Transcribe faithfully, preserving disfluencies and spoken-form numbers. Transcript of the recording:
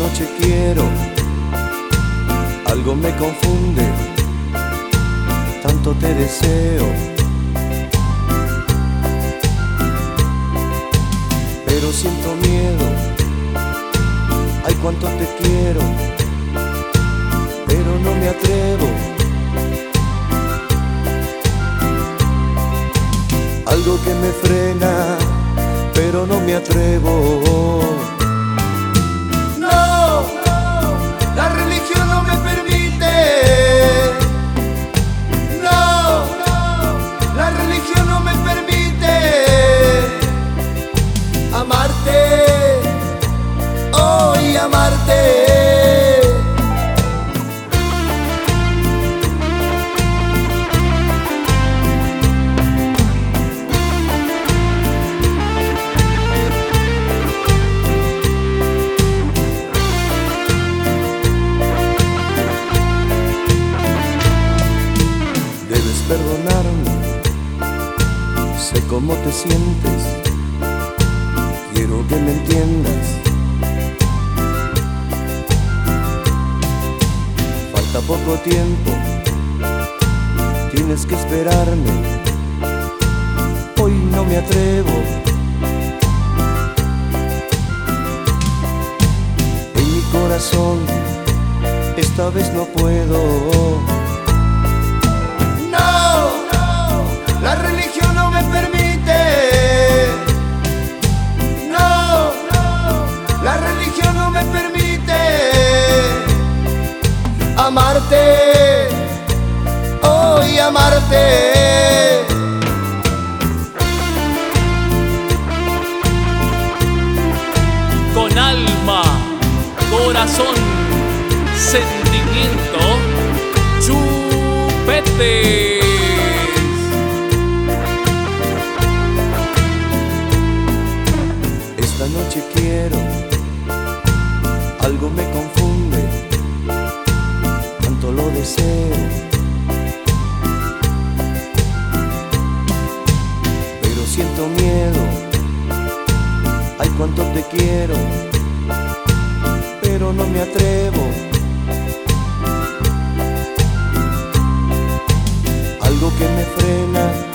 noche quiero, algo me confunde, tanto te deseo. Pero siento miedo, ay cuánto te quiero, pero no me atrevo. Algo que me frena, pero no me atrevo. No, la religión no me permite. No, la religión no me permite amarte, oh, y amarte. Perdonarme, sé cómo te sientes, quiero que me entiendas. Falta poco tiempo, tienes que esperarme, hoy no me atrevo. En mi corazón, esta vez no puedo. La religión no me permite. No, la religión no me permite amarte, oh, y amarte. Con alma, corazón, sentimiento, Chupete. Esta noche quiero, algo me confunde, tanto lo deseo. Pero siento miedo, ay cuánto te quiero, pero no me atrevo. Algo que me frena,